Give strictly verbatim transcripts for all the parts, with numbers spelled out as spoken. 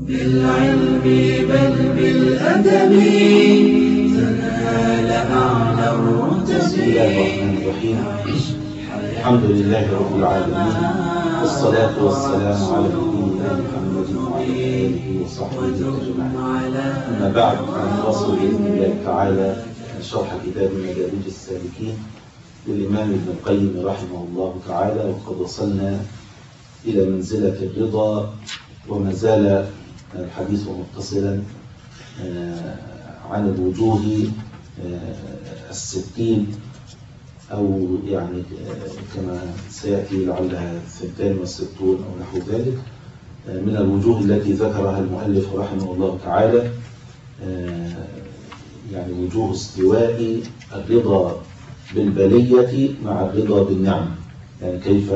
بالعلم بل بالأدب تنال أعلى الرتب. بسم الله الرحمن الرحيم. الحمد لله رب العالمين، والصلاة والسلام على نبينا محمد وعلى آله وصحبه أجمعين. أما بعد، فنواصل بإذن الله تعالى شرح كتاب مدارج السالكين للإمام ابن القيم رحمه الله تعالى، وقد وصلنا إلى منزلة الرضا، وما زال الحديث متصلا عن الوجوه الستين، أو يعني كما سيأتي لعلها ثنتين وستون أو نحو ذلك، من الوجوه التي ذكرها المؤلف رحمه الله تعالى، يعني وجوه استواء الرضا بالبلية مع الرضا بالنعمة. يعني كيف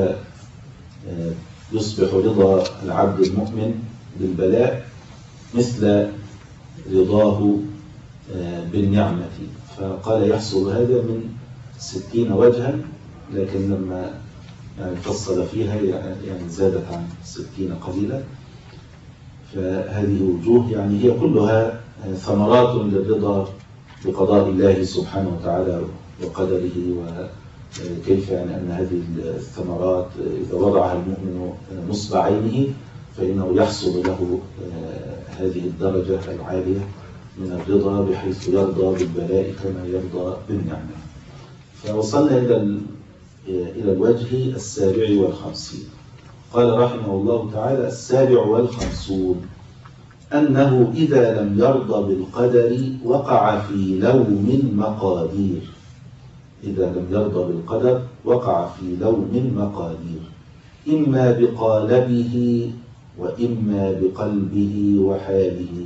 يصبح رضا العبد المؤمن بالبلاء مثل رضاه بالنعمة. فقال يحصل هذا من ستين وجها، لكن لما يعني فصل فيها يعني زادت عن ستين قليلا. فهذه وجوه يعني هي كلها ثمرات للرضا بقضاء الله سبحانه وتعالى وقدره، وكيف يعني أن هذه الثمرات إذا وضعها المؤمن نصب عينه فإنه يحصل له هذه الدرجة العالية من الرضا، بحيث يرضى بالبلاء كما يرضى بالنعمة. فوصلنا إلى إلى الوجه السابع والخمسين. قال رحمه الله تعالى: السابع والخمسون أنه إذا لم يرضى بالقدر وقع في لوم المقادير. إذا لم يرضى بالقدر وقع في لوم المقادير، إما بقالبه وإما بقلبه وحاله.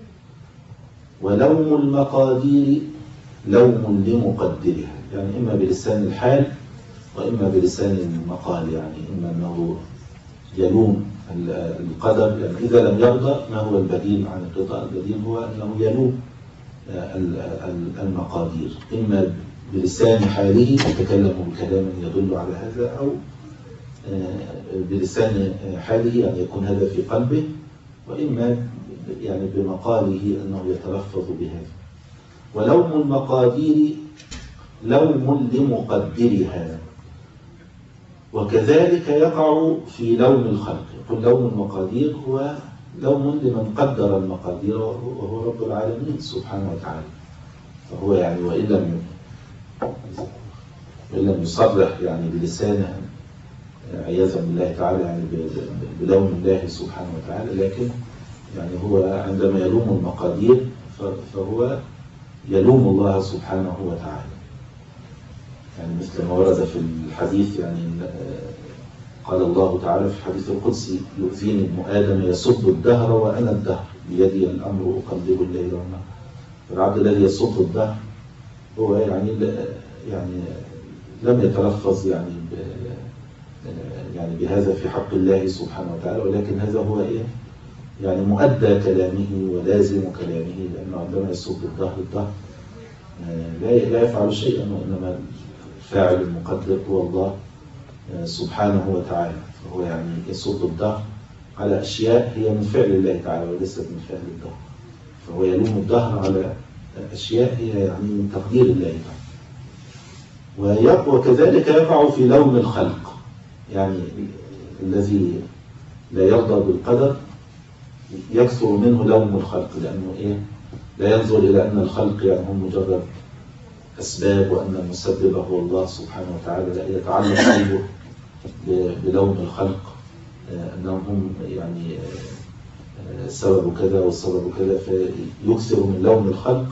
ولوم المقادير لوم لمقدرها، يعني إما بلسان الحال وإما بلسان المقال، يعني إما أنه يلوم القدر، يعني إذا لم يرضى ما هو البديل عن الرضا؟ البديل هو أنه يلوم المقادير، إما بلسان حاله يتكلم بكلام يدل على هذا، أو بلسان حاله يعني يكون هذا في قلبه، وإما يعني بمقاله أنه يتلفظ بهذا. ولوم المقادير لوم لمقدرها، وكذلك يقع في لوم الخلق. يقول لوم المقادير هو لوم لمن قدر المقادير، وهو رب العالمين سبحانه وتعالى. فهو يعني وإن لم وإن لم يصرح يعني بلسانه عياذا بالله تعالى يعني بلوم الله سبحانه وتعالى، لكن يعني هو عندما يلوم المقادير فهو يلوم الله سبحانه وتعالى. يعني مثل ما ورد في الحديث، يعني قال الله تعالى في الحديث القدسي: يؤذيني ابن آدم يسب الدهر وأنا الدهر بيدي الأمر أقلب الليل والنهار. فالعبد الذي يسب الدهر هو يعني يعني لم يتلفظ يعني يعني بهذا في حق الله سبحانه وتعالى، ولكن هذا هو إيه؟ يعني مؤدى كلامه ولازم كلامه، لأنه عندما يسب الدهر الدهر لا يفعل شيئا، وإنما الفاعل المقدر هو الله سبحانه وتعالى. فهو يعني يسب الدهر على أشياء هي من فعل الله تعالى وليست من فعل الدهر، فهو يلوم الدهر على أشياء هي يعني من تقدير الله تعالى. وكذلك يقع في لوم الخلق، يعني الذي لا يرضى بالقدر يكثر منه لوم الخلق، لأنه إيه؟ لا ينظر إلى أن الخلق يعني هم مجرد أسباب، وأن المسبب هو الله سبحانه وتعالى. لا يتعلق قلبه بلوم الخلق أنهم هم يعني سبب كذا والسبب كذا، فيكثر من لوم الخلق.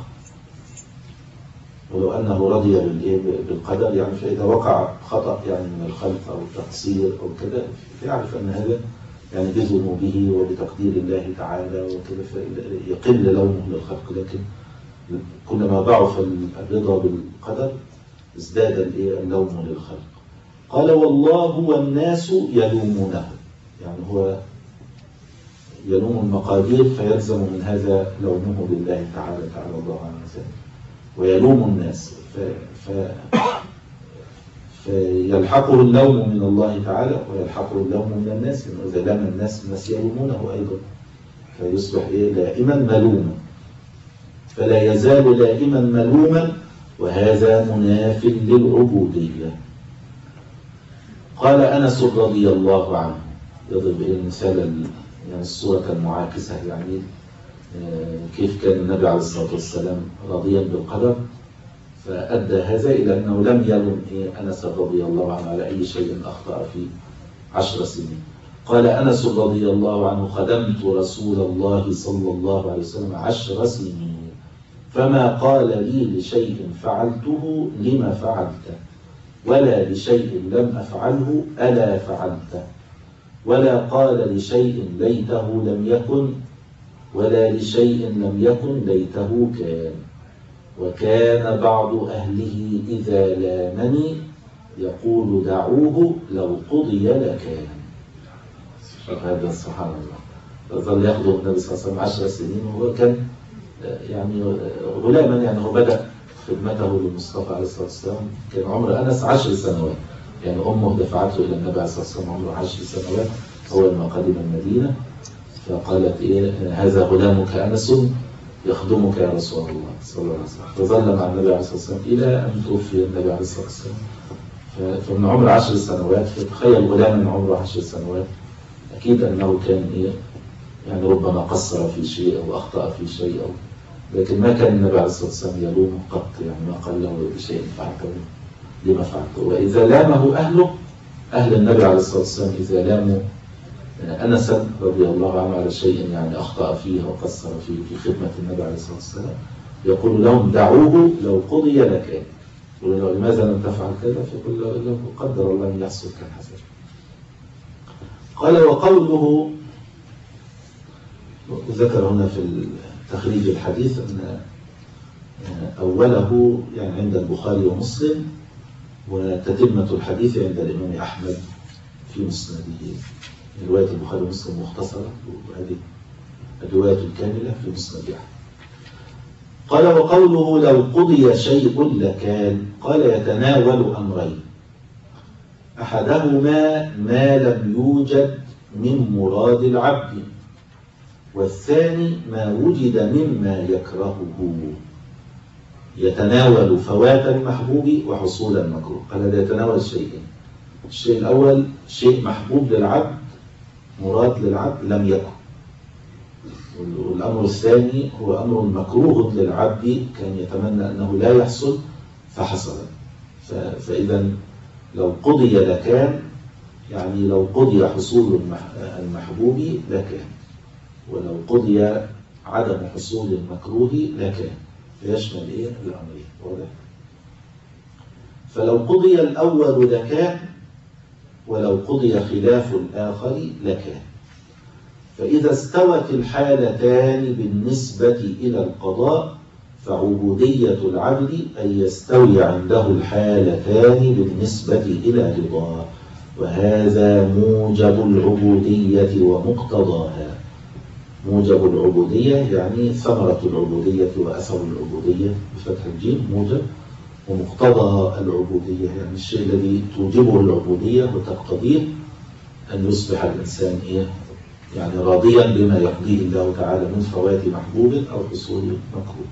ولو أنه رضي بالقدر يعني فإذا وقع خطأ يعني من الخلق أو تقصير أو كذا، فيعرف أن هذا يعني بذنوبه وبتقدير الله تعالى وكذا، فيقل لومه للخلق. لكن كلما ضعف الرضا بالقدر ازداد اللوم للخلق. قال: والله والناس يلومونه، يعني هو يلوم المقادير فيلزم من هذا لومه لله تعالى تعالى الله عن ذلك، ويلوم الناس ف... ف... فيلحقه اللوم من الله تعالى ويلحقه اللوم من الناس، لأنه إذا لام الناس الناس يلومونه أيضا. فيصبح إيه؟ لائما ملوما، فلا يزال لائما ملوما، وهذا مناف للعبودية. قال أنس رضي الله عنه، يضرب إلى المثال يعني الصورة كالمعاكسة، يعني كيف كان النبي عليه الصلاة والسلام راضيا بالقدر، فأدى هذا إلى أنه لم يلم أنس رضي الله عنه على أي شيء أخطأ في عشر سنين. قال أنس رضي الله عنه: خدمت رسول الله صلى الله عليه وسلم عشر سنين، فما قال لي لشيء فعلته لما فعلته، ولا لشيء لم أفعله ألا فعلته، ولا قال لشيء ليته لم يكن، ولا لشيء لم يكن ليته كان. وكان بعض أهله إذا لامني يقول: دعوه لو قضي لكان. هذا سبحان الله، ظل يخدم النبي صلى الله عليه وسلم عشر سنين، وهو كان يعني غلاما، يعني هو بدأ خدمته للمصطفى عليه الصلاة والسلام كان عمر أنس عشر سنوات، يعني أمه دفعته إلى النبي عليه الصلاة والسلام عمره عشر سنوات أول ما قدم المدينة، فقالت: إيه هذا غلامك أنس يخدمك يا رسول الله صلى الله عليه وسلم. فظل مع النبي عليه الصلاة والسلام إلى أن توفي النبي عليه الصلاة والسلام. فمن عمر عشر سنوات، فتخيل غلاما عمره عشر سنوات، أكيد أنه كان إيه يعني ربما قصر في شيء أو أخطأ في شيء، أو لكن ما كان النبي عليه الصلاة والسلام يلومه قط، يعني ما قال له بشيء فعلته لما فعلته. وإذا لامه أهله، أهل النبي عليه الصلاة والسلام إذا لاموا أنسا رضي الله عنه على شيء يعني أخطأ فيه وقصر فيه في خدمة النبي عليه الصلاة والسلام، يقول لهم: دعوه لو قضي لكان. يقول له: لماذا لم تفعل كذا؟ فيقول له: قدر الله أن يحصل كان حسن. قال: وقوله، ذكر هنا في تخريج الحديث أن أوله يعني عند البخاري ومسلم، وتتمة الحديث عند الإمام أحمد في مسنده. رواية البخاري ومسلم مختصرة، وهذه الرواية الكاملة في مسند أحمد. قال: وقوله لو قضي شيء لكان، قال: يتناول أمرين: أحدهما ما لم يوجد من مراد العبد، والثاني ما وجد مما يكرهه. يتناول فوات المحبوب وحصول المكروه. قال: هذا يتناول الشيئين: الشيء الأول شيء محبوب للعبد، مراد للعبد لم يكن، والأمر الثاني هو أمر مكروه للعبد كان يتمنى أنه لا يحصل فحصل. فإذا لو قضي لكان، يعني لو قضي حصول المحبوب لكان، ولو قضي عدم حصول المكروه لكان، فيشمل إيه الأمرين. واضح؟ فلو قضي الأول لكان، ولو قضي خلاف الآخر لكان. فإذا استوت الحالتان بالنسبة إلى القضاء، فعبودية العبد أن يستوي عنده الحالتان بالنسبة إلى رضاه، وهذا موجب العبودية ومقتضاها. موجب العبودية يعني ثمرة العبودية وأثر العبودية بفتح الجيم، موجب، ومقتضى العبودية يعني الشيء الذي توجبه العبودية وتقتضيه أن يصبح الإنسان إيه؟ يعني راضيا بما يقضيه الله تعالى من فوات محبوب أو حصول مكروه،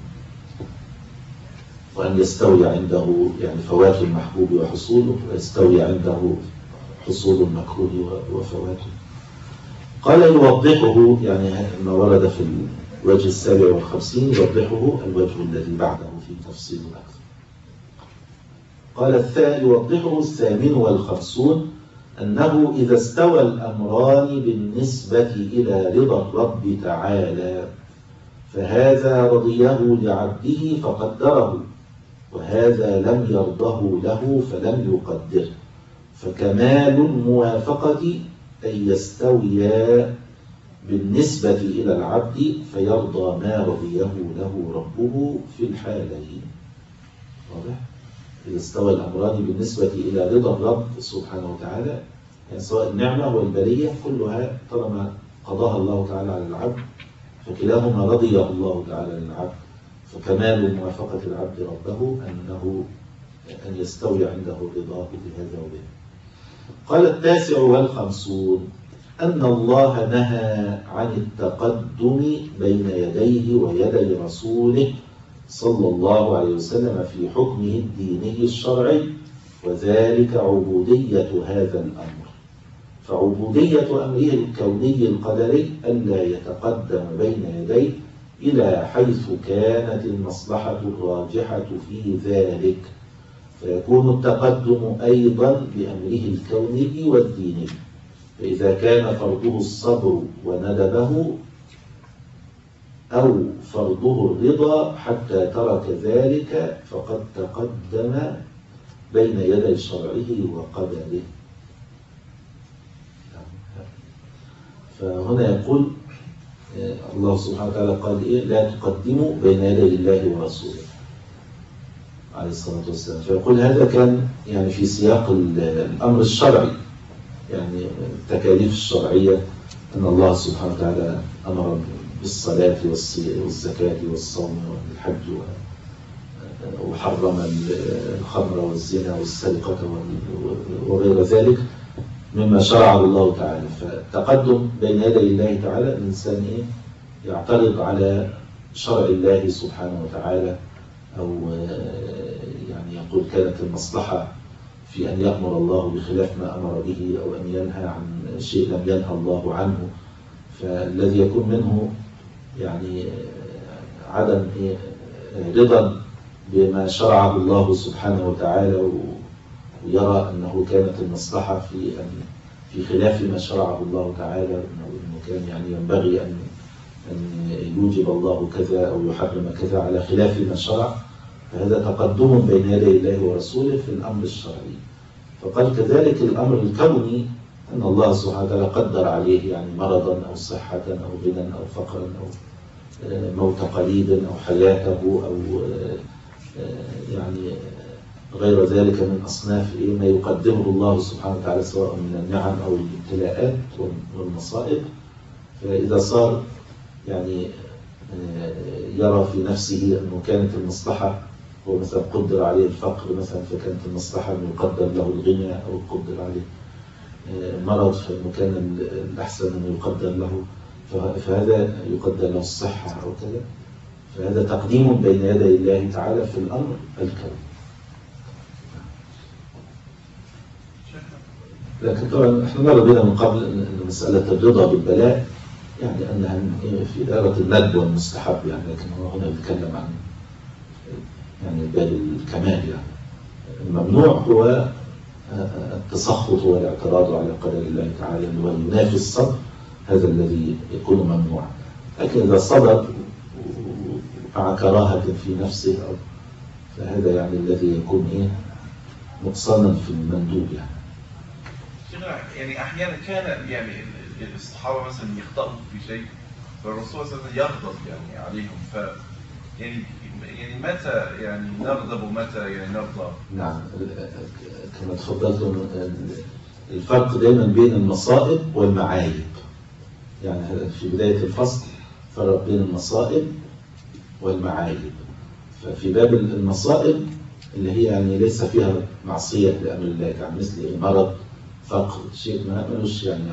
وأن يستوي عنده يعني فوات المحبوب وحصوله، ويستوي عنده حصول المكروه وفواته. قال: يوضحه يعني ما ورد في الوجه السابع والخمسين، يوضحه الوجه الذي بعده في تفصيل أكثر. قال: الثاني يوضحه الثامن والخمسون أنه إذا استوى الأمران بالنسبة إلى رضا الرب تعالى، فهذا رضيه لعبده فقدره، وهذا لم يرضه له فلم يقدره. فكمال الموافقة أن يستويا بالنسبة إلى العبد فيرضى ما رضيه له ربه في الحالين. واضح؟ إذا استوى الأمران بالنسبة إلى رضا الرب سبحانه وتعالى، يعني سواء النعمة والبلية كلها طالما قضاها الله تعالى على العبد، فكلاهما رضيه الله تعالى للعبد. فكمال موافقة العبد ربه أنه أن يستوي عنده رضاه بهذا وبه. قال: التاسع والخمسون أن الله نهى عن التقدم بين يديه ويدي رسوله صلى الله عليه وسلم في حكمه الديني الشرعي، وذلك عبودية هذا الأمر. فعبودية أمره الكوني القدري ألا يتقدم بين يديه إلى حيث كانت المصلحة الراجحة في ذلك، فيكون التقدم أيضا بأمره الكوني والديني. فإذا كان فرضه الصبر وندبه أو فرضه الرضا حتى ترك ذلك فقد تقدم بين يدي شرعه وقدره. فهنا يقول الله سبحانه وتعالى قال إيه؟ لا تقدموا بين يدي الله ورسوله عليه الصلاة والسلام. فيقول هذا كان يعني في سياق الأمر الشرعي، يعني التكاليف الشرعية، أن الله سبحانه وتعالى أمر بالصلاة والزكاة والصوم والحج، وحرم الخمر والزنا والسرقة وغير ذلك مما شرعه الله تعالى. فالتقدم بين يدي الله تعالى الإنسان إيه؟ يعترض على شرع الله سبحانه وتعالى، أو يعني يقول كانت المصلحة في أن يأمر الله بخلاف ما أمر به، أو أن ينهى عن شيء لم ينهى الله عنه. فالذي يكون منه يعني عدم رضا بما شرعه الله سبحانه وتعالى، ويرى أنه كانت المصلحة في أن في خلاف ما شرعه الله تعالى، أنه كان يعني ينبغي أن أن يوجب الله كذا أو يحرم كذا على خلاف ما شرع، فهذا تقدم بين يدي الله ورسوله في الأمر الشرعي. فقال كذلك الأمر الكوني أن الله سبحانه وتعالى قدر عليه يعني مرضا أو صحة أو غنى أو فقرا أو موت قريب أو حياته أو يعني غير ذلك من أصناف ما يقدمه الله سبحانه وتعالى سواء من النعم أو الابتلاءات والمصائب. فإذا صار يعني يرى في نفسه أنه كانت المصلحة، هو مثلا قدر عليه الفقر مثلا فكانت المصلحة أنه يقدر له الغنى، أو قدر عليه مرض فإنه كان الأحسن أنه يقدر له، فهذا يقدر له الصحة أو كذا. فهذا تقديم بين يدي الله تعالى في الأمر الكوني. لكن طبعا احنا مر بنا من قبل أن مسألة الرضا بالبلاء يعني أنها في دائرة الندب والمستحب يعني، لكن هو هنا يتكلم عن يعني باب الكمال. يعني الممنوع هو التسخط والاعتراض على قدر الله تعالى وينافي الصبر، هذا الذي يكون ممنوعا. لكن إذا صبر مع كراهة في نفسه أو فهذا يعني الذي يكون إيه مقصنا في المندوب. يعني يعني أحيانا كان يعني الصحابة مثلا يخطئوا في شيء فالرسول صلى الله عليه وسلم يغضب يعني عليهم، ف يعني يعني متى يعني نغضب ومتى يعني نرضى؟ نعم كما تفضلتم الفرق دائما بين المصائب والمعايب. يعني في بداية الفصل فرق بين المصائب والمعايب. ففي باب المصائب اللي هي يعني ليس فيها معصية لأمر الله، يعني مثل المرض فقر شيء ما ملوش يعني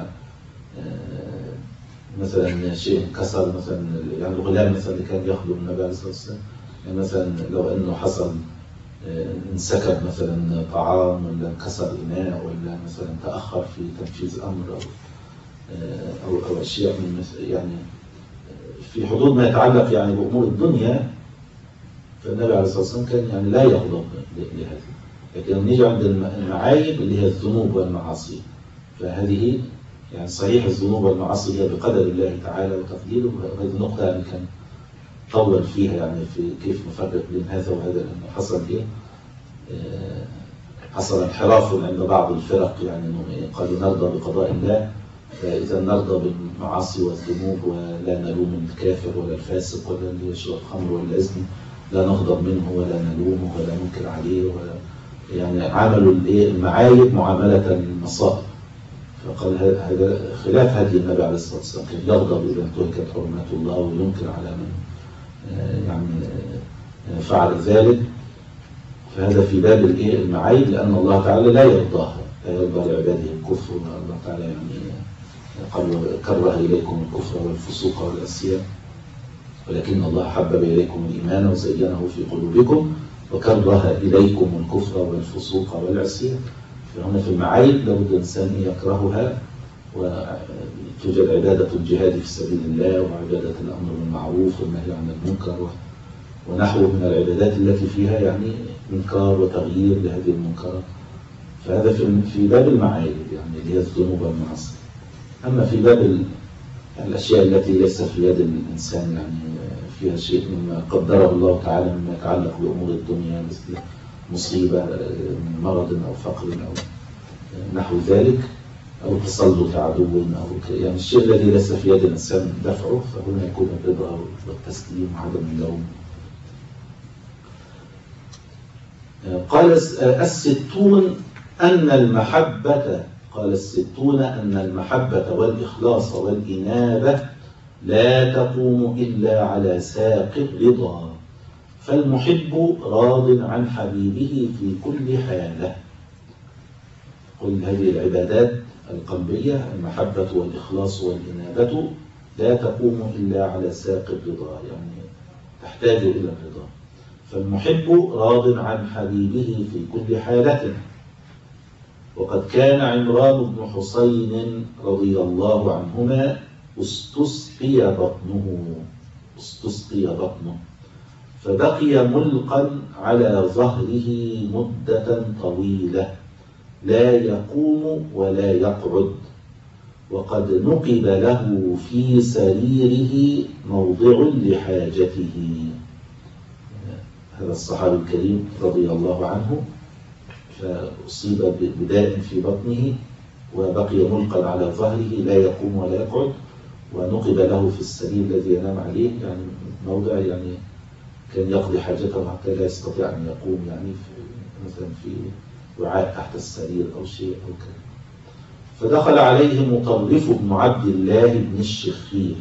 آه مثلا شيء انكسر مثلا، يعني الغلام مثلا اللي كان يخدم النبي عليه الصلاة والسلام، يعني مثلا لو انه حصل آه انسكب مثلا طعام ولا انكسر إناء ولا مثلا تأخر في تنفيذ أمر أو آه أو, أو أشياء من يعني في حدود ما يتعلق يعني بأمور الدنيا، فالنبي عليه الصلاة والسلام كان يعني لا يغضب لهذا. لكن نيجي عند المعايب اللي هي الذنوب والمعاصي، فهذه يعني صحيح الذنوب والمعاصي هي بقدر الله تعالى وتقديره، وهذه النقطة يعني كان طول فيها يعني في كيف نفرق بين هذا وهذا، لأنه حصل إيه آه حصل انحراف عند بعض الفرق، يعني إنه قالوا نرضى بقضاء الله، فإذا نرضى بالمعاصي والذنوب ولا نلوم الكافر ولا الفاسق ولا اللي يشرب خمر ولا يزني، لا نغضب منه ولا نلومه ولا ننكر عليه، ولا يعني عملوا المعايب معاملة المصائب. فقال هذا خلاف هدي النبي عليه الصلاة والسلام، كان يغضب إذا انتهكت حرمات الله وينكر على من يعني فعل ذلك. فهذا في باب المعايب، لأن الله تعالى لا يرضاها، لا يرضى لعباده الكفر، وأن الله تعالى يعني كره إليكم الكفر والفسوق والعصيان ولكن الله حبب إليكم الإيمان وزينه في قلوبكم وكره إليكم الكفر والفسوق والعصيان. فهنا في المعايب لابد الإنسان يكرهها، وتوجد عبادة الجهاد في سبيل الله وعبادة الأمر بالمعروف والنهي عن المنكر ونحو من العبادات التي فيها يعني إنكار وتغيير لهذه المنكرات. فهذا في باب المعايب يعني اللي هي الذنوب والمعاصي. أما في باب الأشياء التي ليس في يد الإنسان يعني فيها شيء مما قدره الله تعالى مما يتعلق بأمور الدنيا مثل مصيبة من مرض أو فقر أو نحو ذلك أو تسلط عدو أو يعني الشيء الذي ليس في يد الإنسان دفعه، فهنا يكون الرضا والتسليم وعدم اللوم. قال الستون أن المحبة قال الستون أن المحبة والإخلاص والإنابة لا تقوم إلا على ساق الرضا، فالمحب راض عن حبيبه في كل حالة. قل هذه العبادات القلبية المحبة والإخلاص والإنابة لا تقوم إلا على ساق الرضا، يعني تحتاج إلى الرضا. فالمحب راض عن حبيبه في كل حالة. وقد كان عمران بن حسين رضي الله عنهما استسقي بطنه استسقي بطنه فبقي ملقا على ظهره مدة طويلة لا يقوم ولا يقعد، وقد نقب له في سريره موضع لحاجته. هذا الصحابي الكريم رضي الله عنه فأصيب بداء في بطنه وبقي ملقا على ظهره لا يقوم ولا يقعد، ونقب له في السرير الذي ينام عليه يعني موضع يعني كان يقضي حاجته حتى لا يستطيع أن يقوم يعني في مثلا في وعاء تحت السرير أو شيء أو كذا. فدخل عليه مطرف بن عبد الله بن الشخير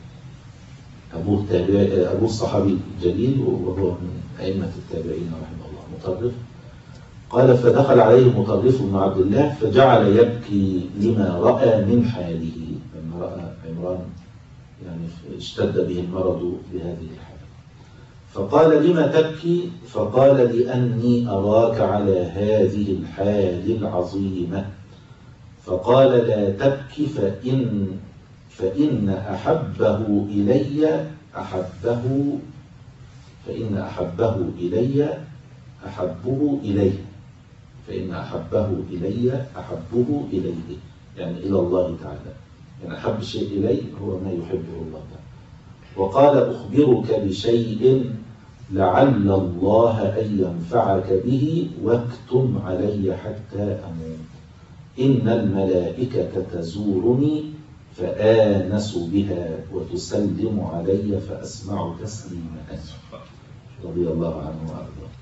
أبوه, أبوه الصحابي الجليل وهو من أئمة التابعين رحمه الله مطرف. قال فدخل عليه مطرف بن عبد الله فجعل يبكي لما رأى من حاله، لما رأى عمران يعني اشتد به المرض بهذه الحالة. فقال لما تبكي؟ فقال لأني أراك على هذه الحال العظيمة. فقال لا تبكي فإن, فإن أحبه إلي أحبه فإن أحبه إلي أحبه إليه فإن أحبه إلي أحبه إليه يعني إلى الله تعالى، يعني أحب شيء إلي هو ما يحبه الله تعالى. وقال أخبرك بشيء لعل الله أن ينفعك به واكتم علي حتى أموت. إن الملائكة تزورني فآنس بها وتسلم علي فأسمع تسليمها رضي الله عنه وأرضاه.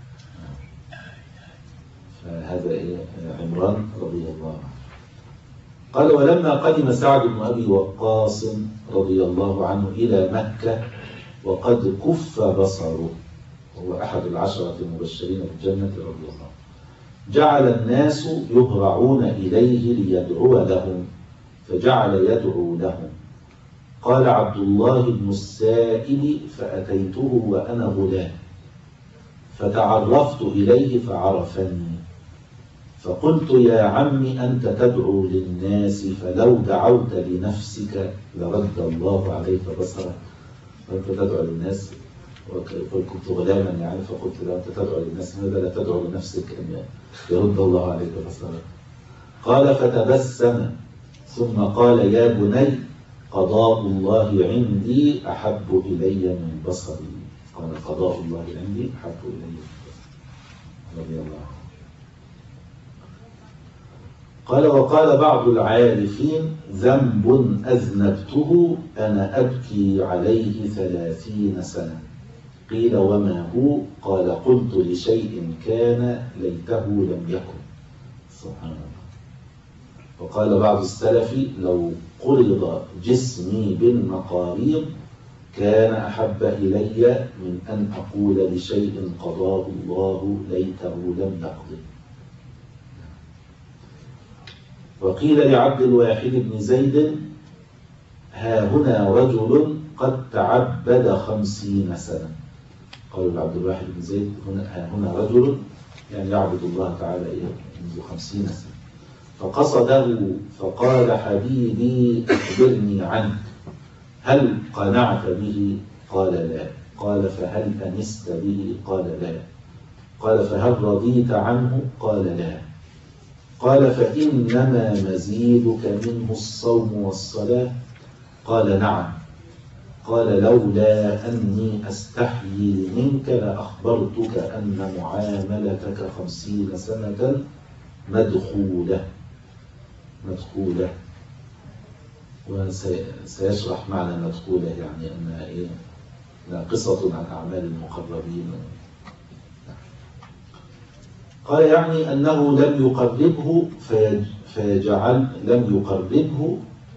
فهذا إيه عمران رضي الله عنه. قال ولما قدم سعد بن أبي وقاص رضي الله عنه إلى مكة وقد كف بصره، هو أحد العشرة المبشرين بالجنة رضي الله عنه، جعل الناس يهرعون إليه ليدعو لهم فجعل يدعو لهم. قال عبد الله بن السائب فأتيته وأنا غلام فتعرفت إليه فعرفني فقلت يا عم أنت تدعو للناس فلو دعوت لنفسك لرد الله عليك بصرك. فأنت تدعو للناس ويقول كنت غلاما يعني فقلت له أنت تدعو للناس ماذا لا تدعو لنفسك أن يرد الله عليك بصرك. قال فتبسم ثم قال يا بني قضاء الله عندي أحب إلي من بصري. قال قضاء الله عندي أحب إلي من بصري رضي الله عنه. قال وقال بعض العارفين ذنب أذنبته أنا أبكي عليه ثلاثين سنة. قيل وما هو؟ قال قلت لشيء كان ليته لم يكن. سبحان الله. وقال بعض السلف لو قرض جسمي بالمقاريض كان أحب إلي من أن أقول لشيء قضاه الله ليته لم يقضي. وقيل لعبد الواحد بن زيد: ها هنا رجل قد تعبد خمسين سنة. قالوا لعبد الواحد بن زيد: هنا, ها هنا رجل يعني يعبد الله تعالى منذ خمسين سنة. فقصده فقال: حبيبي أخبرني عنك، هل قنعت به؟ قال: لا. قال: فهل أنست به؟ قال: لا. قال: فهل رضيت عنه؟ قال: لا. قال: فإنما مزيدك منه الصوم والصلاة؟ قال: نعم. قال: لولا أني أستحيي منك لأخبرتك أن معاملتك خمسين سنة مدخولة مدخولة وسيشرح معنى مدخولة، يعني أنها إيه؟ ناقصة عن أعمال المقربين. قال: يعني أنه لم يقربه فيجعل لم يقربه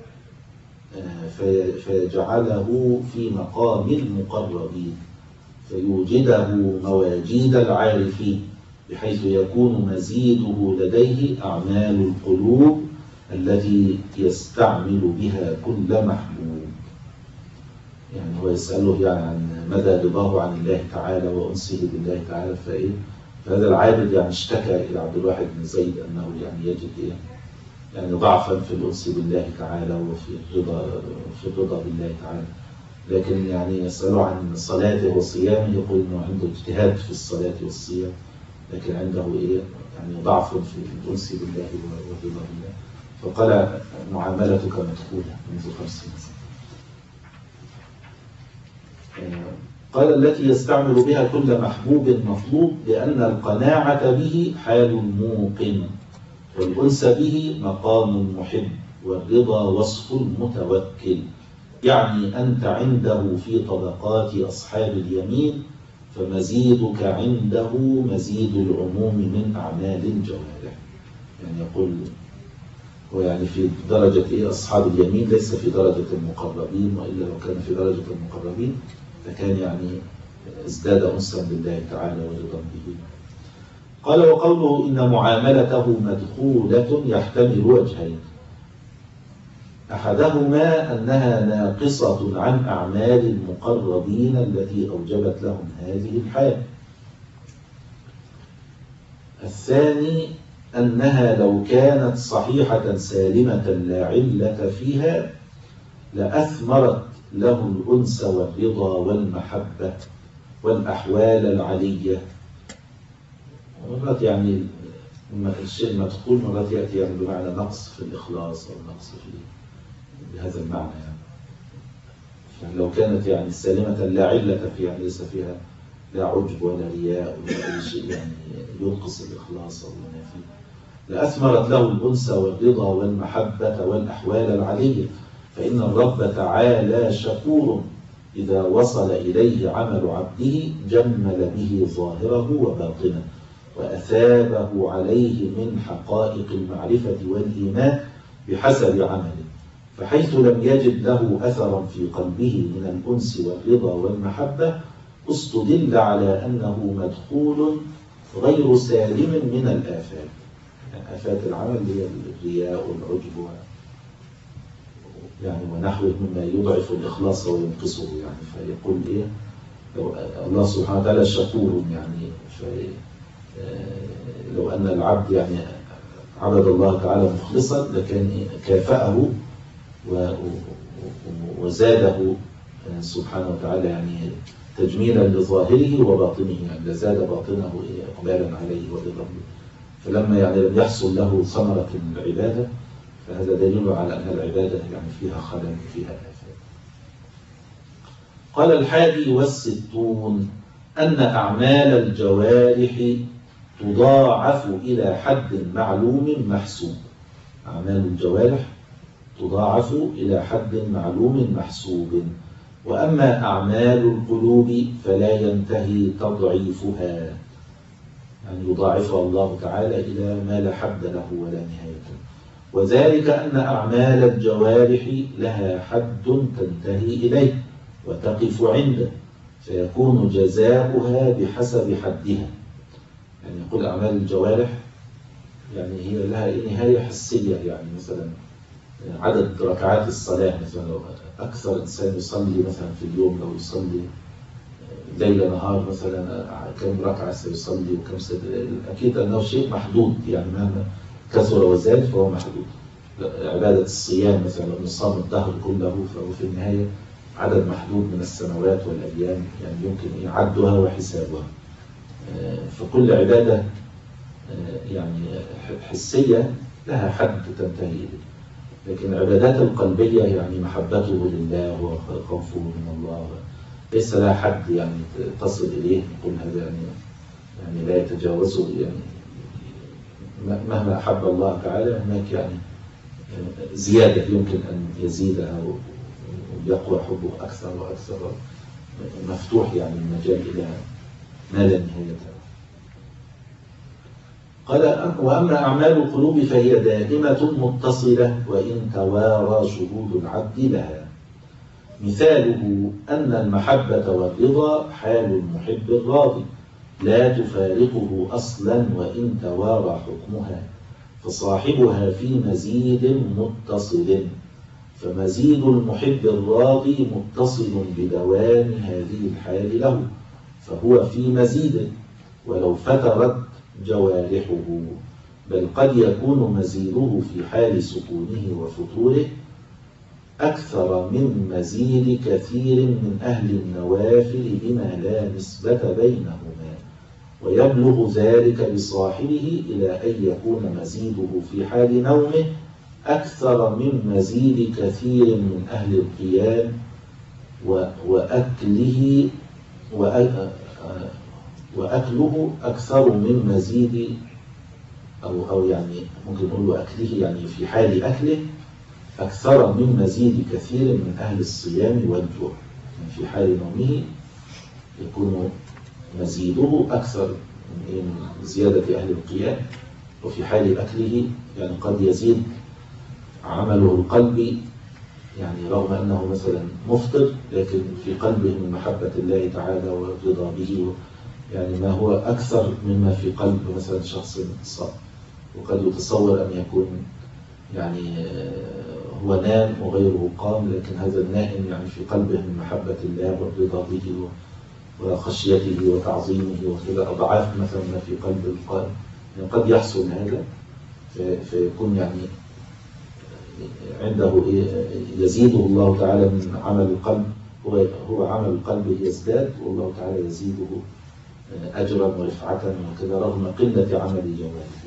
فيجعله في مقام المقربين، فيوجده مواجيد العارفين، بحيث يكون مزيده لديه أعمال القلوب التي يستعمل بها كل محبوب. يعني هو يسأله يعني عن مدى رضاه عن الله تعالى وأنسه بالله تعالى، فإيه؟ فهذا العابد يعني اشتكى إلى عبد الواحد بن زيد أنه يعني يجد إيه؟ يعني ضعفا في الأنس بالله تعالى وفي الرضا في الرضا بالله تعالى، لكن يعني يسأله عن صلاته وصيامه، يقول إنه عنده اجتهاد في الصلاة والصيام، لكن عنده إيه؟ يعني ضعف في الأنس بالله والرضا بالله. فقال: معاملتك مدخولة منذ خمسين سنة. قال: التي يستعمل بها كل محبوب مطلوب، لأن القناعة به حال موقن، والأنس به مقام محب، والرضا وصف المتوكل. يعني أنت عنده في طبقات أصحاب اليمين، فمزيدك عنده مزيد العموم من أعمال الجوارح. يعني يقول هو يعني في درجة إيه أصحاب اليمين، ليس في درجة المقربين، وإلا لو كان في درجة المقربين فكان يعني ازداد أنسا بالله تعالى ورضا به. قال: وقوله إن معاملته مدخولة يحتمل وجهين: أحدهما أنها ناقصة عن أعمال المقربين التي أوجبت لهم هذه الحال. الثاني أنها لو كانت صحيحة سالمة لا علة فيها لأثمرت له الأنس والرضا والمحبة والأحوال العلية. مرات يعني الشيء المدخول مرات يأتي يعني بمعنى نقص في الإخلاص أو نقص في بهذا المعنى يعني. فلو كانت يعني سالمة لا علة فيها، يعني ليس فيها لا عجب ولا رياء ولا أي شيء يعني ينقص الإخلاص أو ينافيه، لأثمرت له الأنس والرضا والمحبة والأحوال العلية. فإن الرب تعالى شكور، إذا وصل إليه عمل عبده جمل به ظاهره وباطنه، وأثابه عليه من حقائق المعرفة والإيمان بحسب عمله، فحيث لم يجد له أثرا في قلبه من الأنس والرضا والمحبة استدل على أنه مدخول غير سالم من الآفات. يعني آفات العمل هي الرياء والعجب يعني ونحوه مما يضعف الإخلاص وينقصه. يعني فيقول إيه؟ لو الله سبحانه وتعالى شكور، يعني لو أن العبد يعني عبد الله تعالى مخلصا لكان كافأه وزاده سبحانه وتعالى يعني تجميلا لظاهره وباطنه، يعني لزاد باطنه إقبالا عليه ورضا. فلما يعني لم يحصل له ثمرة العبادة فهذا دليل على أن العبادة يعني فيها خلل فيها آفات. قال: الحادي والستون أن أعمال الجوارح تضاعف إلى حد معلوم محسوب. أعمال الجوارح تضاعف إلى حد معلوم محسوب، وأما أعمال القلوب فلا ينتهي تضعيفها، يعني يضاعفها الله تعالى إلى ما لا حد له ولا نهاية. وذلك أن أعمال الجوارح لها حد تنتهي إليه وتقف عنده، فيكون جزاؤها بحسب حدها. يعني يقول أعمال الجوارح يعني هي لها نهاية حسية. يعني مثلا عدد ركعات الصلاة، مثلا لو أكثر إنسان يصلي مثلا في اليوم، لو يصلي ليل نهار مثلا كم ركعة سيصلي وكم سد... أكيد أنه شيء محدود، يعني مهما كثر وزاد فهو محدود. عبادة الصيام مثلا لو نصام الدهر كله فهو في النهاية عدد محدود من السنوات والأيام، يعني يمكن عدها وحسابها. فكل عبادة يعني حسية لها حد تنتهي إليه، لكن العبادات القلبية يعني محبته لله وخوفه من الله ليس لها حد يعني تصل إليه نقول هذا يعني يعني لا يتجاوزه. يعني مهما أحب الله تعالى هناك يعني زيادة يمكن أن يزيدها ويقوى حبه أكثر وأكثر، مفتوح يعني المجال إلى ما لا نهاية له. قال وأما أعمال القلوب فهي دائمة متصلة وإن توارى شهود العبد لها. مثاله أن المحبة والرضا حال المحب الراضي لا تفارقه أصلا وإن توارى حكمها، فصاحبها في مزيد متصل، فمزيد المحب الراضي متصل بدوام هذه الحال له، فهو في مزيد ولو فترت جوارحه، بل قد يكون مزيده في حال سكونه وفتوره أكثر من مزيد كثير من أهل النوافل بما لا نسبة بينهما، ويبلغ ذلك بصاحبه إلى أن يكون مزيده في حال نومه أكثر من مزيد كثير من أهل القيام وأكله وأكله أكثر من مزيد أو أو يعني ممكن نقول أكله يعني في حال أكله أكثر من مزيد كثير من أهل الصيام والجوع. يعني في حال نومه يكون مزيده أكثر من زيادة أهل القيام، وفي حال أكله يعني قد يزيد عمله القلبي، يعني رغم أنه مثلا مفطر لكن في قلبه من محبة الله تعالى والرضا به، يعني ما هو أكثر مما في قلب مثلا شخص صائم. وقد يتصور أن يكون يعني هو نام وغيره قام، لكن هذا النائم يعني في قلبه من محبة الله والرضا به وخشيته وتعظيمه وكذا أضعاف مثلا ما في قلب القائم. يعني قد يحصل هذا فيكون يعني عنده يزيده الله تعالى من عمل القلب، هو هو عمل القلب يزداد والله تعالى يزيده أجرا ورفعة وكذا رغم قلة عمل جوارحه.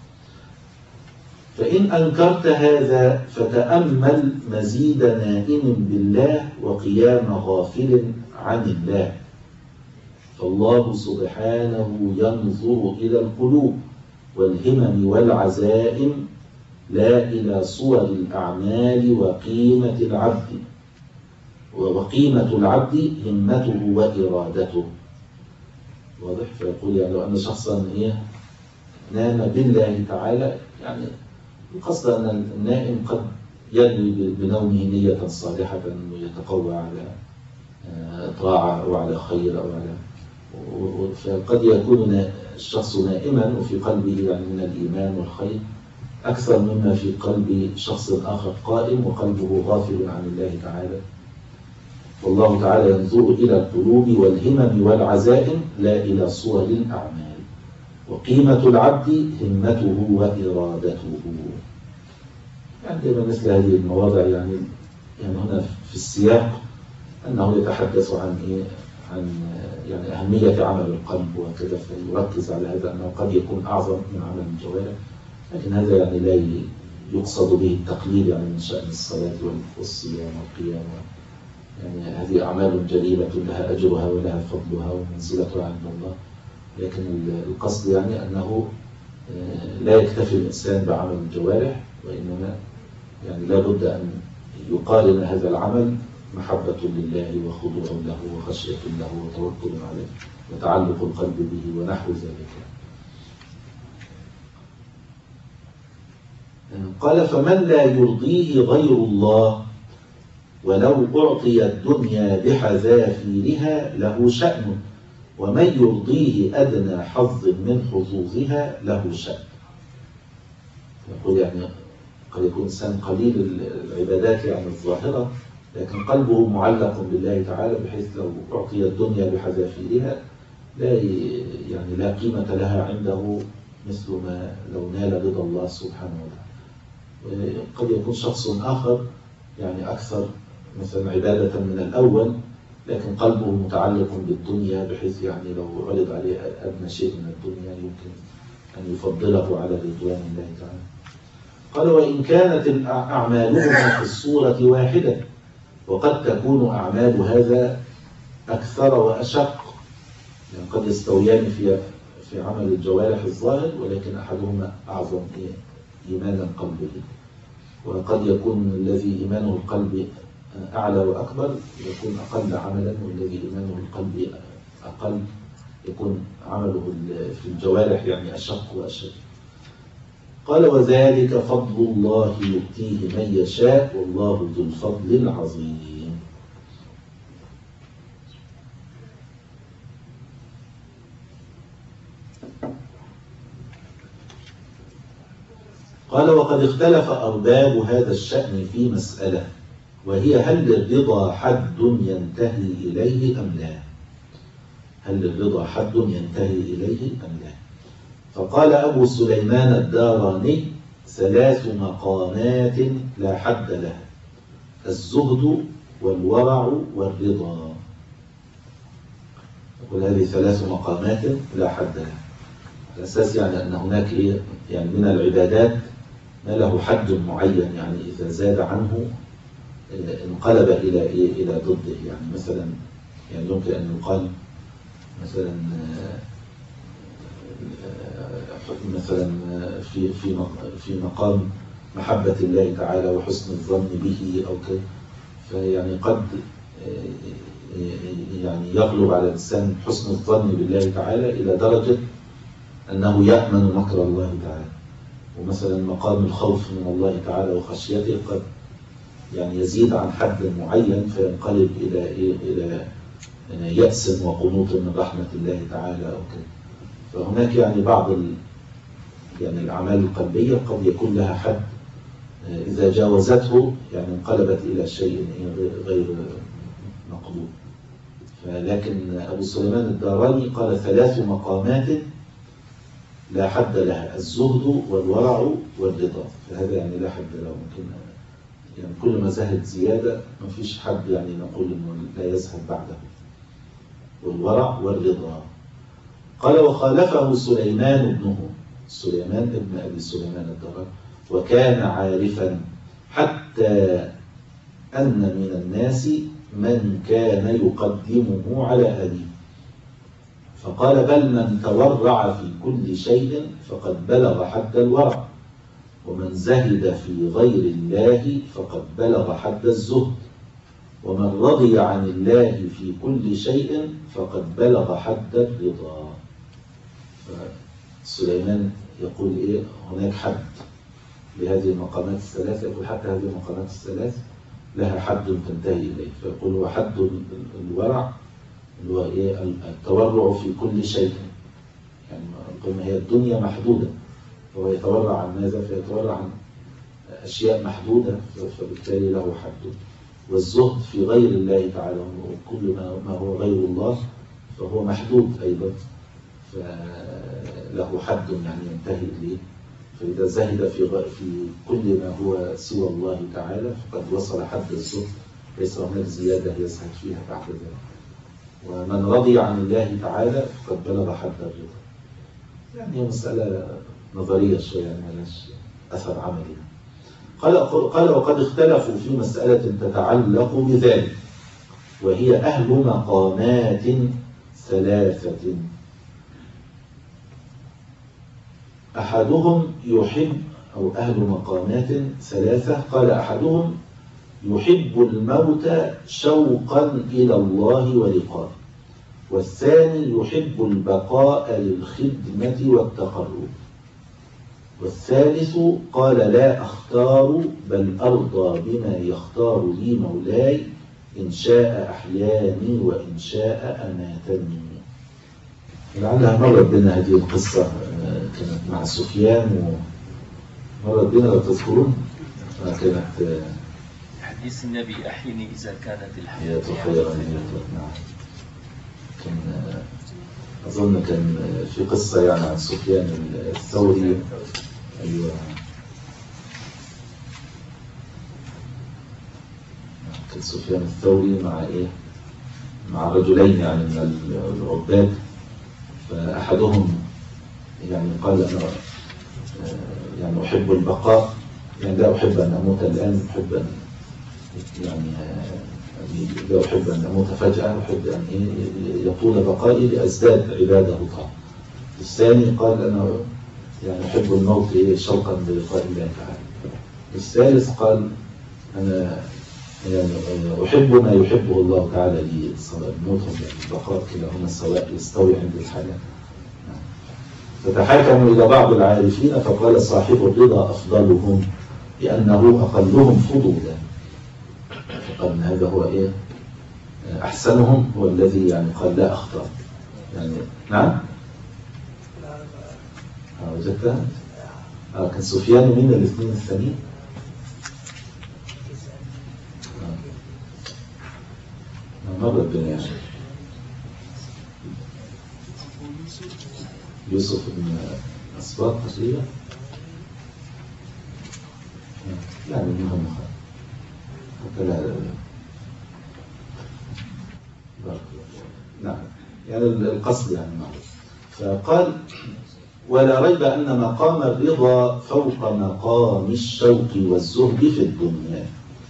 فإن أنكرت هذا فتأمل مزيد نائم بالله وقيام غافل عن الله، فالله سبحانه ينظر إلى القلوب والهمم والعزائم لا إلى صور الأعمال وقيمة العبد، وقيمة العبد همته وإرادته. واضح؟ فيقول يعني لو أن شخصا إيه نام بالله تعالى، يعني القصد أن النائم قد ينوي بنومه نية صالحة ويتقوى على طاعة أو على خير أو على، فقد يكون الشخص نائما وفي قلبه يعني من الإيمان والخير أكثر مما في قلب شخص آخر قائم وقلبه غافل عن الله تعالى. والله تعالى ينظر إلى القلوب والهمم والعزائم لا إلى صور الأعمال، وقيمة العبد همته وإرادته. يعني دائما مثل هذه المواضع يعني يعني هنا في السياق أنه يتحدث عن إيه؟ عن يعني أهمية عمل القلب وكذا، فيركز على هذا أنه قد يكون أعظم من عمل الجوارح، لكن هذا يعني لا يقصد به التقليل يعني من شأن الصلاة والصيام والقيام. يعني هذه أعمال جليلة لها أجرها ولها فضلها ومنزلتها عند الله، لكن القصد يعني أنه لا يكتفي الإنسان بعمل الجوارح، وإنما يعني لا بد أن يقارن هذا العمل محبة لله وخضوع له وخشية له وتوكل عليه وتعلق القلب به ونحو ذلك. قال فمن لا يرضيه غير الله ولو أعطي الدنيا بحذافيرها له شأن، ومن يرضيه أدنى حظ من حظوظها له شأن. يقول يعني قد يكون إنسان قليل العبادات يعني الظاهرة، لكن قلبه معلق بالله تعالى بحيث لو أعطي الدنيا بحذافيرها لا يعني لا قيمة لها عنده مثل ما لو نال رضا الله سبحانه وتعالى. قد يكون شخص آخر يعني أكثر مثلا عبادة من الأول، لكن قلبه متعلق بالدنيا بحيث يعني لو عرض عليه أدنى شيء من الدنيا يمكن أن يفضله على رضوان الله تعالى. قال وإن كانت أعمالهما في الصورة واحدة، وقد تكون أعمال هذا أكثر وأشق، يعني قد يستويان في في عمل الجوارح الظاهر، ولكن أحدهما أعظم إيمانا قلبه، وقد يكون الذي إيمانه القلب أعلى وأكبر يكون أقل عملا، والذي إيمانه القلب أقل يكون عمله في الجوارح يعني أشق وأشد. قال وذلك فضل الله يؤتيه من يشاء والله ذو الفضل العظيم. قال وقد اختلف أرباب هذا الشأن في مسألة، وهي هل للرضا حد ينتهي إليه أم لا؟ هل للرضا حد ينتهي إليه أم لا؟ فقال أبو سليمان الداراني ثلاث مقامات لا حد لها: الزهد والورع والرضا. يقول هذه ثلاث مقامات لا حد لها. الأساس يعني أن هناك يعني من العبادات ما له حد معين، يعني إذا زاد عنه انقلب إلى إلى ضده. يعني مثلا يعني يمكن أن يقال مثلا مثلا في في في مقام محبة الله تعالى وحسن الظن به أو كذا، فيعني قد يعني يغلب على الإنسان حسن الظن بالله تعالى إلى درجة أنه يأمن مكر الله تعالى. ومثلا مقام الخوف من الله تعالى وخشيته قد يعني يزيد عن حد معين فينقلب إلى إيه إلى يأس وقنوط من رحمة الله تعالى أو كذا. فهناك يعني بعض ال يعني الأعمال القلبية قد يكون لها حد إذا جاوزته يعني انقلبت إلى شيء غير مقبول. لكن أبو سليمان الداراني قال ثلاث مقامات لا حد لها: الزهد والورع والرضا. فهذا يعني لا حد له، ممكن يعني كل ما زهد زيادة ما فيش حد يعني نقول إنه لا يزهد بعده. والورع والرضا. قال وخالفه سليمان ابنه، سليمان ابن أبي سليمان الداراني، وكان عارفا حتى أن من الناس من كان يقدمه على أبيه، فقال بل من تورع في كل شيء فقد بلغ حد الورع، ومن زهد في غير الله فقد بلغ حد الزهد، ومن رضي عن الله في كل شيء فقد بلغ حد الرضا. سليمان يقول إيه هناك حد لهذه المقامات الثلاثة، يقول حتى هذه المقامات الثلاث لها حد تنتهي إليه. فيقول هو حد الورع اللي هو إيه التورع في كل شيء، يعني قلنا هي الدنيا محدودة، فهو يتورع عن ماذا؟ فيتورع عن أشياء محدودة فبالتالي له حد. والزهد في غير الله تعالى، وكل ما هو غير الله فهو محدود أيضا، فله حد يعني ينتهي إليه. فإذا زهد في في كل ما هو سوى الله تعالى فقد وصل حد الزهد، ليس هناك زيادة يزهد فيها بعد ذلك. ومن رضي عن الله تعالى فقد بلغ حد الرضا. يعني هي مسألة نظرية شوية، يعني مالهاش أثر عملي. قال قال وقد اختلفوا في مسألة تتعلق بذلك، وهي أهل مقامات ثلاثة: أحدهم يحب أو أهل مقامات ثلاثة قال أحدهم يحب الموت شوقا إلى الله ولقائه، والثاني يحب البقاء للخدمة والتقرب، والثالث قال لا أختار بل أرضى بما يختار لي مولاي إن شاء أحياني وإن شاء أماتني. لعلها مرت بنا هذه القصة، كانت مع سفيان مرت بنا لو تذكرون كانت حديث النبي أحيني إذا كانت الحياة خيرا. نعم. كان أظن كان في قصة يعني عن سفيان الثوري. أيوة. كان سفيان الثوري مع إيه؟ مع رجلين يعني من العباد، فأحدهم يعني قال أنا يعني أحب البقاء، يعني لا أحب أن أموت الآن، أحب أن يعني لا أحب أن أموت فجأة، أحب أن يطول بقائي لأزداد عبادة طاعة. الثاني قال أنا يعني أحب الموت شوقا للقاء الله تعالى. الثالث قال أنا يعني أحب ما يحبه الله تعالى لي، الموت والبقاء كلاهما سواء يستوي عند الحالة. فتحاكموا إلى بعض العارفين فقال صاحب الرضا أفضلهم لأنه أقلهم فضولا، فقال إن هذا هو إيه أحسنهم، هو الذي يعني قال لا أخطأ يعني. نعم وجدتها. آه كان سفيان من الاثنين الثانيين. آه مرة بن يعني يوسف بن أسباط تقريبا، يعني منهم هكذا. نعم يعني القصد يعني معروف. فقال ولا ريب أن مقام الرضا فوق مقام الشوق والزهد في الدنيا.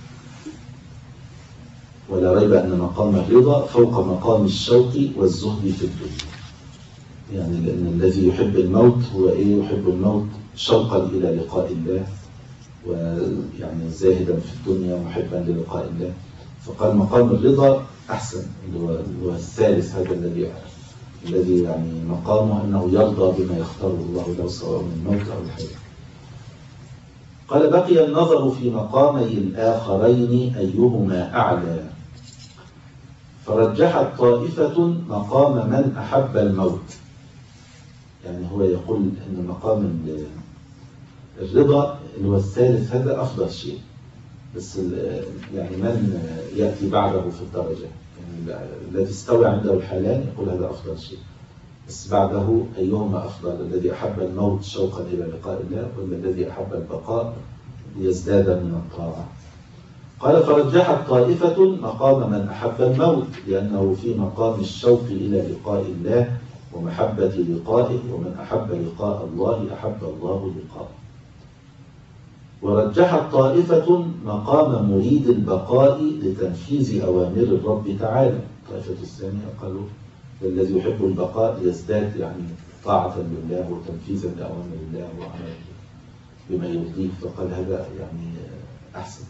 ولا ريب أن مقام الرضا فوق مقام الشوق والزهد في الدنيا، يعني لأن الذي يحب الموت هو إيه؟ يحب الموت شوقا إلى لقاء الله، ويعني زاهدا في الدنيا محبا للقاء الله. فقال مقام الرضا أحسن، اللي هو الثالث هذا الذي الذي يعني مقامه أنه يرضى بما يختاره الله له سواء من الموت أو الحياة. قال بقي النظر في مقامي الآخرين أيهما أعلى، فرجحت طائفة مقام من أحب الموت. يعني هو يقول أن مقام الرضا اللي هو الثالث هذا أفضل شيء، بس يعني من يأتي بعده في الدرجة، يعني الذي استوى عنده الحالان يقول هذا أفضل شيء، بس بعده أيهما أفضل، الذي أحب الموت شوقا إلى لقاء الله ولا الذي أحب البقاء ليزداد من الطاعة. قال فرجحت طائفة مقام من أحب الموت لأنه في مقام الشوق إلى لقاء الله ومحبة لقائه، ومن أحب لقاء الله أحب الله لقاءه. ورجحت طائفة مقام مريد البقاء لتنفيذ أوامر الرب تعالى. الطائفة الثانية قالوا الذي يحب البقاء ليزداد يعني طاعة لله وتنفيذا لأوامر الله وعمل بما يرضيه، فقال هذا يعني أحسن.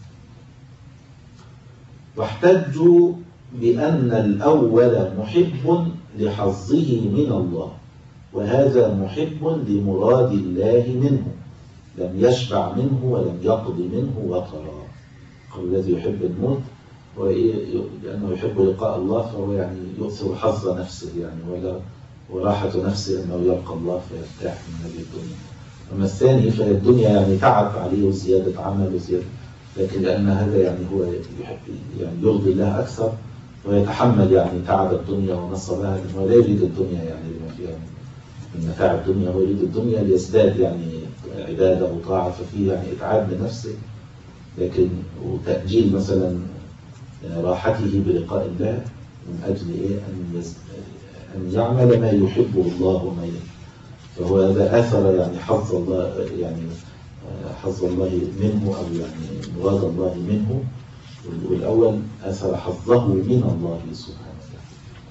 واحتجوا بأن الأول محب لحظه من الله، وهذا محب لمراد الله منه، لم يشبع منه ولم يقض منه وطرا. قال الذي يحب الموت لأنه يحب لقاء الله فهو يعني يؤثر حظ نفسه يعني ولا وراحة نفسه أنه يلقى الله فيرتاح من هذه الدنيا. أما الثاني فهي الدنيا يعني تعب عليه وزيادة عمل وزيادة، لكن لأن هذا يعني هو يحب يعني يرضي الله أكثر ويتحمل يعني تعب الدنيا ونصبها، لأنه لا يريد الدنيا يعني لما فيها من متاع الدنيا، هو يريد الدنيا ليزداد يعني عبادة وطاعة، ففيه يعني إتعاب لنفسه، لكن وتأجيل مثلا راحته بلقاء الله من أجل إيه؟ أن, يز... أن يعمل ما يحبه الله وما يحبه. فهو هذا آثر يعني حظ الله يعني حظ الله منه أو يعني مراد الله منه، والأول آثر حظه من الله سبحانه وتعالى.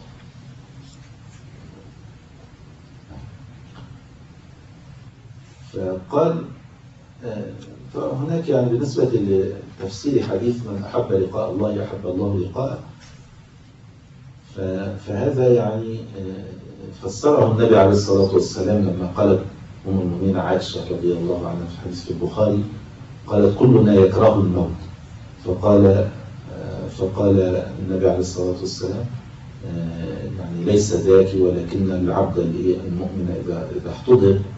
فقال فهناك يعني بالنسبة لتفسير حديث من أحب لقاء الله أحب الله لقاءه، فهذا يعني فسره النبي عليه الصلاة والسلام لما قالت أم المؤمنين عائشة رضي الله عنها في حديث في البخاري، قالت كلنا يكره الموت، فقال فقال النبي عليه الصلاة والسلام يعني ليس ذاك، ولكن العبد المؤمن إذا إذا احتضر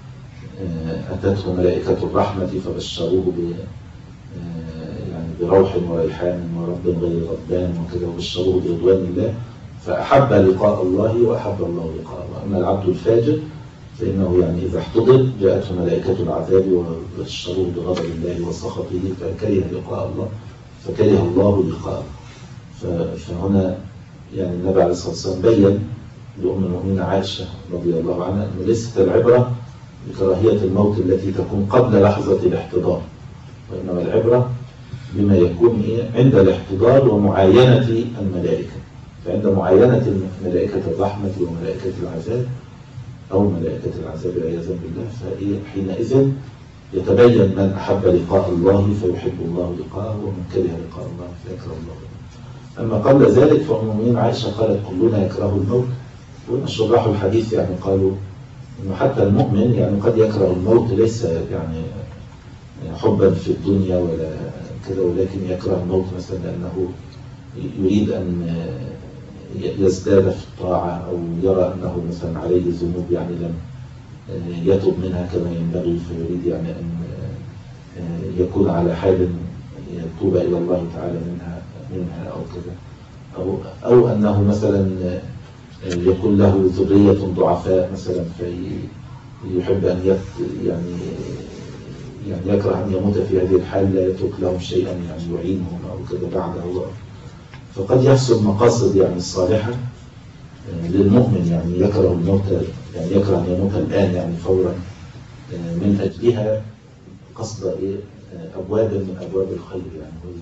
أتته ملائكة الرحمة فبشروه ب يعني بروح وريحان ورب غير ربان وكذا، وبشروه برضوان الله، فأحب لقاء الله وأحب الله لقاء الله. أما العبد الفاجر فإنه يعني إذا احتضر جاءته ملائكة العذاب وبشروه بغضب الله وسخطه فكره لقاء الله فكره الله لقاءه. فهنا يعني النبي عليه الصلاة والسلام بين لأم المؤمنين عائشة رضي الله عنها أن ليست العبرة بكراهية الموت التي تكون قبل لحظة الاحتضار، وإنما العبرة بما يكون عند الاحتضار ومعاينة الملائكة. فعند معاينة ملائكة الرحمة وملائكة العذاب أو ملائكة العذاب والعياذ بالله فحينئذ يتبين من أحب لقاء الله فيحب الله لقاءه، ومن كره لقاء الله فيكره الله. أما قبل ذلك فأم المؤمنين عائشة قالت كلنا يكره الموت، وإن شراح الحديث يعني قالوا إنه حتى المؤمن يعني قد يكره الموت ليس يعني حبا في الدنيا ولا كذا، ولكن يكره الموت مثلا لأنه يريد أن يزداد في الطاعة أو يرى أنه مثلا عليه ذنوب يعني لم يتوب منها كما ينبغي، فيريد يعني أن يكون على حال يتوب إلى الله تعالى منها منها أو كذا، أو أو أنه مثلا يكون له ذرية ضعفاء مثلا فيحب أن يعني يعني يكره أن يموت في هذه الحال لا يترك لهم شيئا يعني يعينهم أو كذا بعده. فقد يحصل مقاصد يعني الصالحة للمؤمن، يعني يكره الموت يعني يكره أن يموت الآن يعني فورا من أجلها قصد إيه أبواب من أبواب الخير يعني.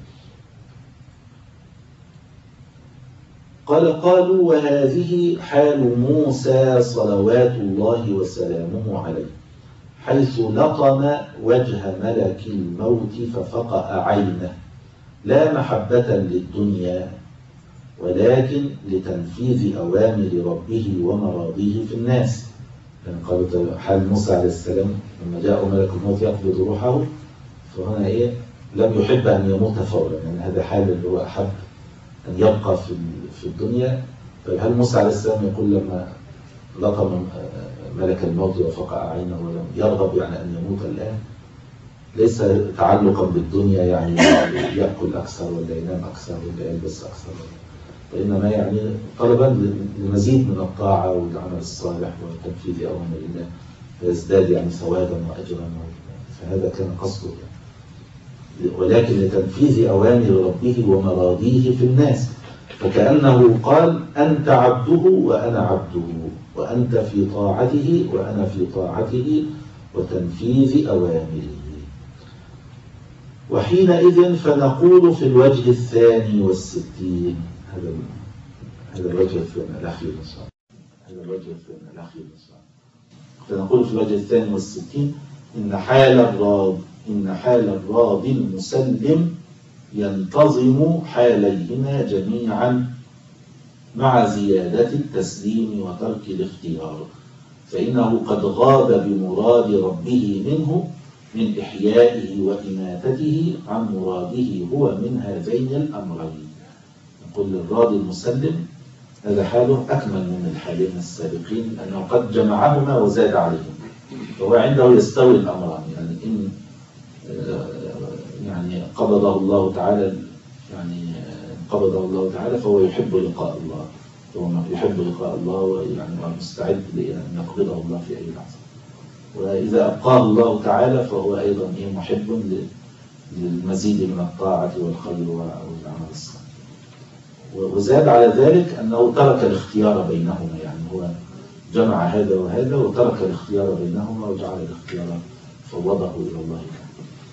قال قالوا وهذه حال موسى صلوات الله وسلامه عليه حيث لطم وجه ملك الموت ففقأ عينه لا محبة للدنيا ولكن لتنفيذ أوامر ربه ومراضيه في الناس. يعني قالوا حال موسى عليه السلام لما جاء ملك الموت يقبض روحه فهنا إيه لم يحب أن يموت فورا، يعني هذا حال اللي هو أحب أن يبقى في في الدنيا. طيب هل موسى عليه السلام يقول لما لطم ملك الموت وفقع عينه ولم يرغب يعني أن يموت الآن؟ ليس تعلقا بالدنيا يعني يأكل أكثر ولا ينام أكثر ولا يلبس أكثر، وإنما يعني طلبا لمزيد من الطاعة والعمل الصالح وتنفيذ أوامر الله فيزداد يعني ثوابا وأجرا، فهذا كان قصده، ولكن لتنفيذ أوامر ربه ومراضيه في الناس. فكأنه قال أنت عبده وأنا عبده، وأنت في طاعته وأنا في طاعته وتنفيذ أوامره. وحينئذ فنقول في الوجه الثاني والستين، هذا هذا الوجه الثاني الأخير هذا الوجه الثاني الأخير فنقول في الوجه الثاني والستين إن حال الراض إن حال الراضي المسلم ينتظم حاليهما جميعا مع زيادة التسليم وترك الاختيار، فإنه قد غاب بمراد ربه منه من إحيائه وإماتته عن مراده هو من هذين الأمرين. نقول للراضي المسلم هذا حاله أكمل من الحالين السابقين لأنه قد جمعهما وزاد عليهم، فهو عنده يستوي الأمران، يعني إن يعني قبضه الله تعالى يعني قبضه الله تعالى فهو يحب لقاء الله، هو يحب لقاء الله ويعني مستعد لأن يقبضه الله في أي لحظة. وإذا أبقاه الله تعالى فهو أيضا محب للمزيد من الطاعة والخير والعمل الصالح. وزاد على ذلك أنه ترك الاختيار بينهما، يعني هو جمع هذا وهذا وترك الاختيار بينهما وجعل الاختيار فوضه إلى الله تعالى.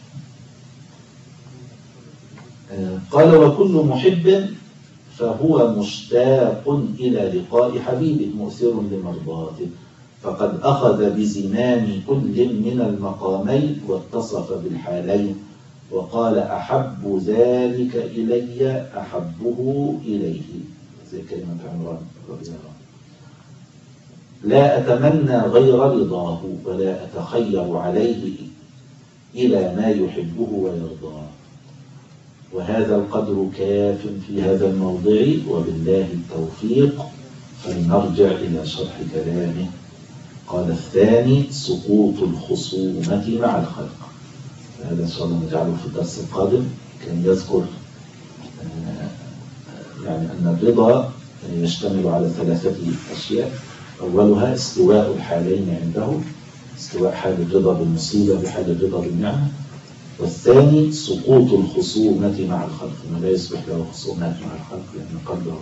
قال وكل محب فهو مشتاق إلى لقاء حبيبه مؤثر لمرضاته، فقد أخذ بزمام كل من المقامين واتصف بالحالين وقال أحب ذلك إلي أحبه إليه، زي كلمة عمران رضي الله عنه. لا أتمنى غير رضاه ولا أتخير عليه إلى ما يحبه ويرضاه. وهذا القدر كاف في هذا الموضع، وبالله التوفيق. فلنرجع إلى شرح كلامه. قال الثاني سقوط الخصومة مع الخلق. هذا إن شاء الله نجعله في الدرس القادم. كان يذكر يعني أن الرضا يشتمل على ثلاثة أشياء. أولها استواء الحالين عنده، استواء حال الرضا بالمصيبة بحال الرضا بالنعمة. والثاني سقوط الخصومة مع الخلق، ما لا يصبح له خصومات مع الخلق لأن قلبه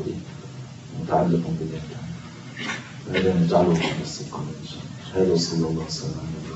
متعلق بالله. هذا نجعله في الدرس القادم إن شاء الله. هذا وصلى الله وسلم على